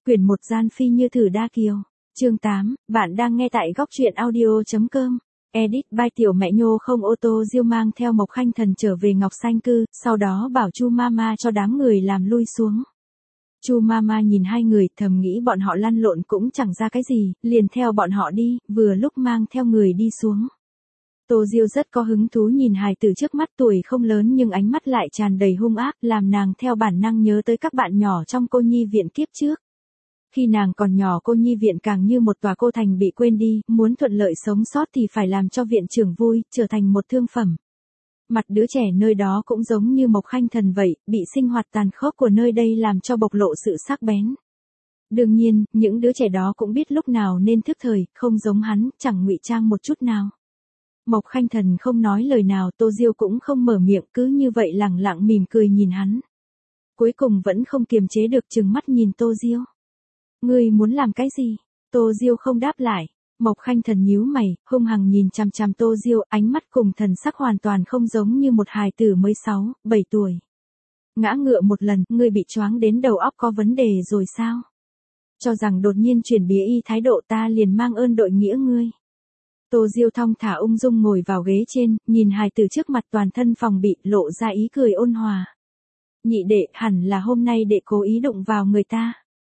quyển 1 Gian Phi Như Thử Đa Kiều. Chương 8, bạn đang nghe tại góc truyện audio.com. Edit by Tiểu Mẹ Nhô. Không ô tô Diêu mang theo Mộc Khanh Thần trở về Ngọc Xanh Cư, sau đó bảo Chu Mama cho đám người làm lui xuống. Chu Mama nhìn hai người, thầm nghĩ bọn họ lăn lộn cũng chẳng ra cái gì, liền theo bọn họ đi, vừa lúc mang theo người đi xuống. Tô Diêu rất có hứng thú nhìn hài tử trước mắt, tuổi không lớn nhưng ánh mắt lại tràn đầy hung ác, làm nàng theo bản năng nhớ tới các bạn nhỏ trong cô nhi viện kiếp trước. Khi nàng còn nhỏ, cô nhi viện càng như một tòa cô thành bị quên đi, muốn thuận lợi sống sót thì phải làm cho viện trưởng vui, trở thành một thương phẩm. Mặt đứa trẻ nơi đó cũng giống như Mộc Khanh Thần vậy, bị sinh hoạt tàn khốc của nơi đây làm cho bộc lộ sự sắc bén. Đương nhiên, những đứa trẻ đó cũng biết lúc nào nên thức thời, không giống hắn, chẳng ngụy trang một chút nào. Mộc Khanh Thần không nói lời nào, Tô Diêu cũng không mở miệng, cứ như vậy lẳng lặng mỉm cười nhìn hắn. Cuối cùng vẫn không kiềm chế được, trừng mắt nhìn Tô Diêu. Ngươi muốn làm cái gì? Tô Diêu không đáp lại. Mộc Khanh Thần nhíu mày, hung hăng nhìn chằm chằm Tô Diêu, ánh mắt cùng thần sắc hoàn toàn không giống như một hài tử mới 6, 7 tuổi. Ngã ngựa một lần, ngươi bị choáng đến đầu óc có vấn đề rồi sao? Cho rằng đột nhiên chuyển bía y thái độ, ta liền mang ơn đội nghĩa ngươi. Tô Diêu thong thả ung dung ngồi vào ghế trên, nhìn hài tử trước mặt toàn thân phòng bị, lộ ra ý cười ôn hòa. Nhị đệ, hẳn là hôm nay đệ cố ý đụng vào người ta.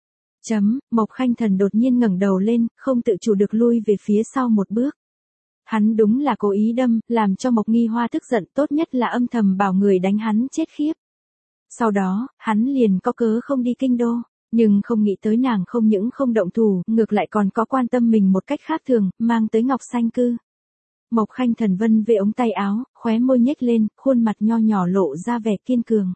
Mộc Khanh Thần đột nhiên ngẩng đầu lên, không tự chủ được lui về phía sau một bước. Hắn đúng là cố ý đâm, làm cho Mộc Nghi Hoa tức giận, tốt nhất là âm thầm bảo người đánh hắn chết khiếp. Sau đó, hắn liền có cớ không đi kinh đô, nhưng không nghĩ tới nàng không những không động thủ, ngược lại còn có quan tâm mình một cách khác thường, mang tới Ngọc Xanh Cư. Mộc Khanh Thần vân về ống tay áo, khóe môi nhếch lên, khuôn mặt nho nhỏ lộ ra vẻ kiên cường.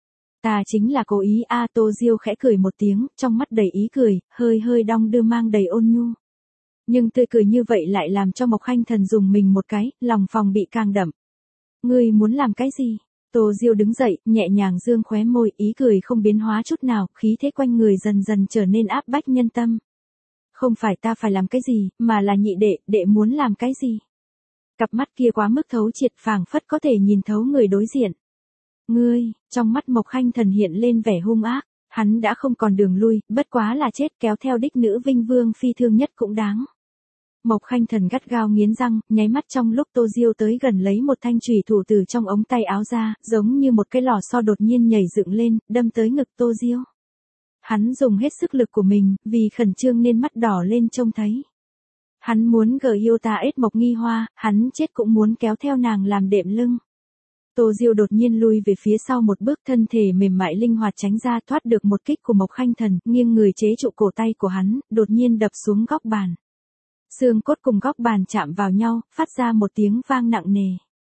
Ta chính là cố ý a. Tô Diêu khẽ cười một tiếng, trong mắt đầy ý cười, hơi hơi đong đưa mang đầy ôn nhu. Nhưng tươi cười như vậy lại làm cho Mộc Khanh Thần dùng mình một cái, lòng phòng bị càng đậm. Ngươi muốn làm cái gì? Tô Diêu đứng dậy, nhẹ nhàng dương khóe môi, ý cười không biến hóa chút nào, khí thế quanh người dần dần trở nên áp bách nhân tâm. Không phải ta phải làm cái gì, mà là nhị đệ, đệ muốn làm cái gì? Cặp mắt kia quá mức thấu triệt, phảng phất có thể nhìn thấu người đối diện. Ngươi, trong mắt Mộc Khanh Thần hiện lên vẻ hung ác, hắn đã không còn đường lui, bất quá là chết, kéo theo đích nữ Vinh Vương phi thương nhất cũng đáng. Mộc Khanh Thần gắt gao nghiến răng, nháy mắt trong lúc Tô Diêu tới gần lấy một thanh chùy thủ từ trong ống tay áo ra, giống như một cái lò xo đột nhiên nhảy dựng lên, đâm tới ngực Tô Diêu. Hắn dùng hết sức lực của mình, vì khẩn trương nên mắt đỏ lên trông thấy. Hắn muốn yêu ta ết Mộc Nghi Hoa, hắn chết cũng muốn kéo theo nàng làm đệm lưng. Tô Diêu đột nhiên lui về phía sau một bước, thân thể mềm mại linh hoạt tránh ra, thoát được một kích của Mộc Khanh Thần, nghiêng người chế trụ cổ tay của hắn, đột nhiên đập xuống góc bàn. Xương cốt cùng góc bàn chạm vào nhau, phát ra một tiếng vang nặng nề.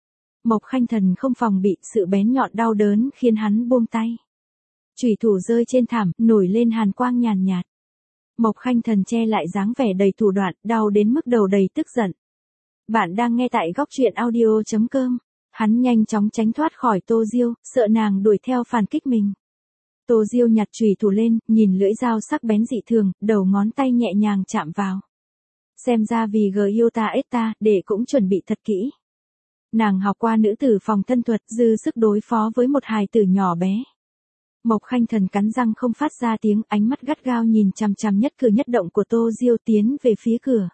Mộc Khanh Thần không phòng bị, sự bén nhọn đau đớn khiến hắn buông tay. Chủy thủ rơi trên thảm, nổi lên hàn quang nhàn nhạt. Mộc Khanh Thần che lại dáng vẻ đầy thủ đoạn, đau đến mức đầu đầy tức giận. Bạn đang nghe tại góc truyện audio.com. Hắn nhanh chóng tránh thoát khỏi Tô Diêu, sợ nàng đuổi theo phản kích mình. Tô Diêu nhặt chùy thủ lên, nhìn lưỡi dao sắc bén dị thường, đầu ngón tay nhẹ nhàng chạm vào. Xem ra vì yêu ta ết ta, để cũng chuẩn bị thật kỹ. Nàng học qua nữ tử phòng thân thuật, dư sức đối phó với một hài tử nhỏ bé. Mộc Khanh Thần cắn răng không phát ra tiếng, ánh mắt gắt gao nhìn chằm chằm nhất cử nhất động của Tô Diêu, tiến về phía cửa.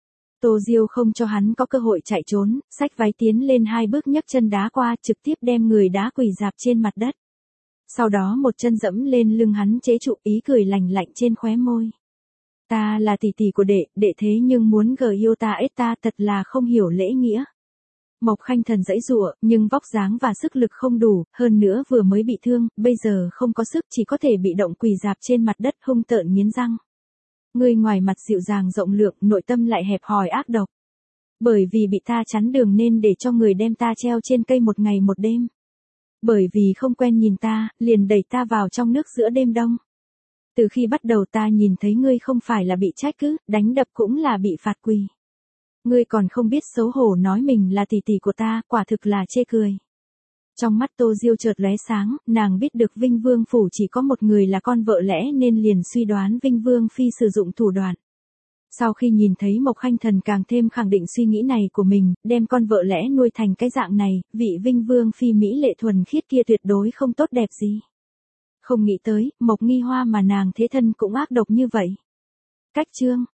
Tô Diêu không cho hắn có cơ hội chạy trốn, xách váy tiến lên 2 bước, nhấc chân đá qua, trực tiếp đem người đá quỳ rạp trên mặt đất. Sau đó một chân dẫm lên lưng hắn, chế trụ, ý cười lành lạnh trên khóe môi. Ta là tỷ tỷ của đệ thế nhưng muốn yêu ta ết ta, thật là không hiểu lễ nghĩa. Mộc Khanh Thần giãy giụa, nhưng vóc dáng và sức lực không đủ, hơn nữa vừa mới bị thương, bây giờ không có sức, chỉ có thể bị động quỳ rạp trên mặt đất, hung tợn nghiến răng. Ngươi ngoài mặt dịu dàng rộng lượng, nội tâm lại hẹp hòi ác độc. Bởi vì bị ta chắn đường nên để cho người đem ta treo trên cây một ngày một đêm. Bởi vì không quen nhìn ta, liền đẩy ta vào trong nước giữa đêm đông. Từ khi bắt đầu ta nhìn thấy ngươi không phải là bị trách cứ, đánh đập cũng là bị phạt quỳ. Ngươi còn không biết xấu hổ nói mình là tỷ tỷ của ta, quả thực là chê cười. Trong mắt Tô Diêu chợt lóe sáng, nàng biết được Vinh Vương phủ chỉ có một người là con vợ lẽ nên liền suy đoán Vinh Vương phi sử dụng thủ đoạn. Sau khi nhìn thấy Mộc Khanh Thần càng thêm khẳng định suy nghĩ này của mình, đem con vợ lẽ nuôi thành cái dạng này, vị Vinh Vương phi mỹ lệ thuần khiết kia tuyệt đối không tốt đẹp gì. Không nghĩ tới, Mộc Nghi Hoa mà nàng thế thân cũng ác độc như vậy. Cách chương